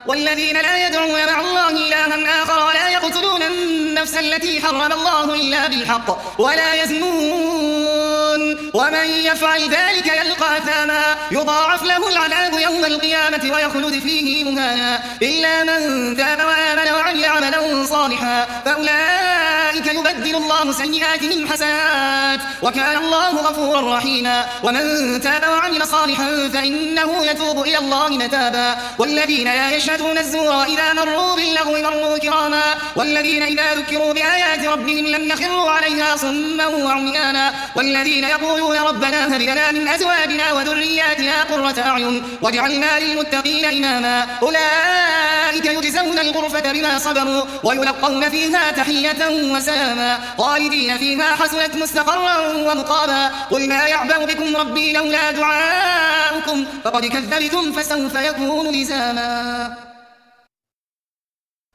والذين لا يدعون مع الله إلها آخر ولا يقتلون النفس التي حرم الله إلا بالحق ولا يزنون ومن يفعل ذلك يلقى أثاما يضاعف له العذاب يوم القيامة ويخلد فيه مهانا إلا من تاب وآمن وعمل عملا صالحا فأولئك يبدل الله سيئاتهم حسنات وكان الله غفورا رحيما ومن تاب وعمل صالحا فإنه يتوب إلى الله متابا والذين لا يشهدون الزور إذا مروا باللغو مروا كراما والذين إذا ذكروا بآيات ربهم لم يخروا عليها صما وعميانا والذين يقولون ربنا هب لنا من أزواجنا وذرياتنا قرة أعين واجعلنا للمتقين إماما أولئك يجزون الغرفة بما صبروا ويلقون فيها تحية وسلاما خالدين فيها حسنت مستقرا ومقاما قل ما يعبأ بكم ربي لولا دعاؤكم فقد كذبتم فسوف يكون لزاما.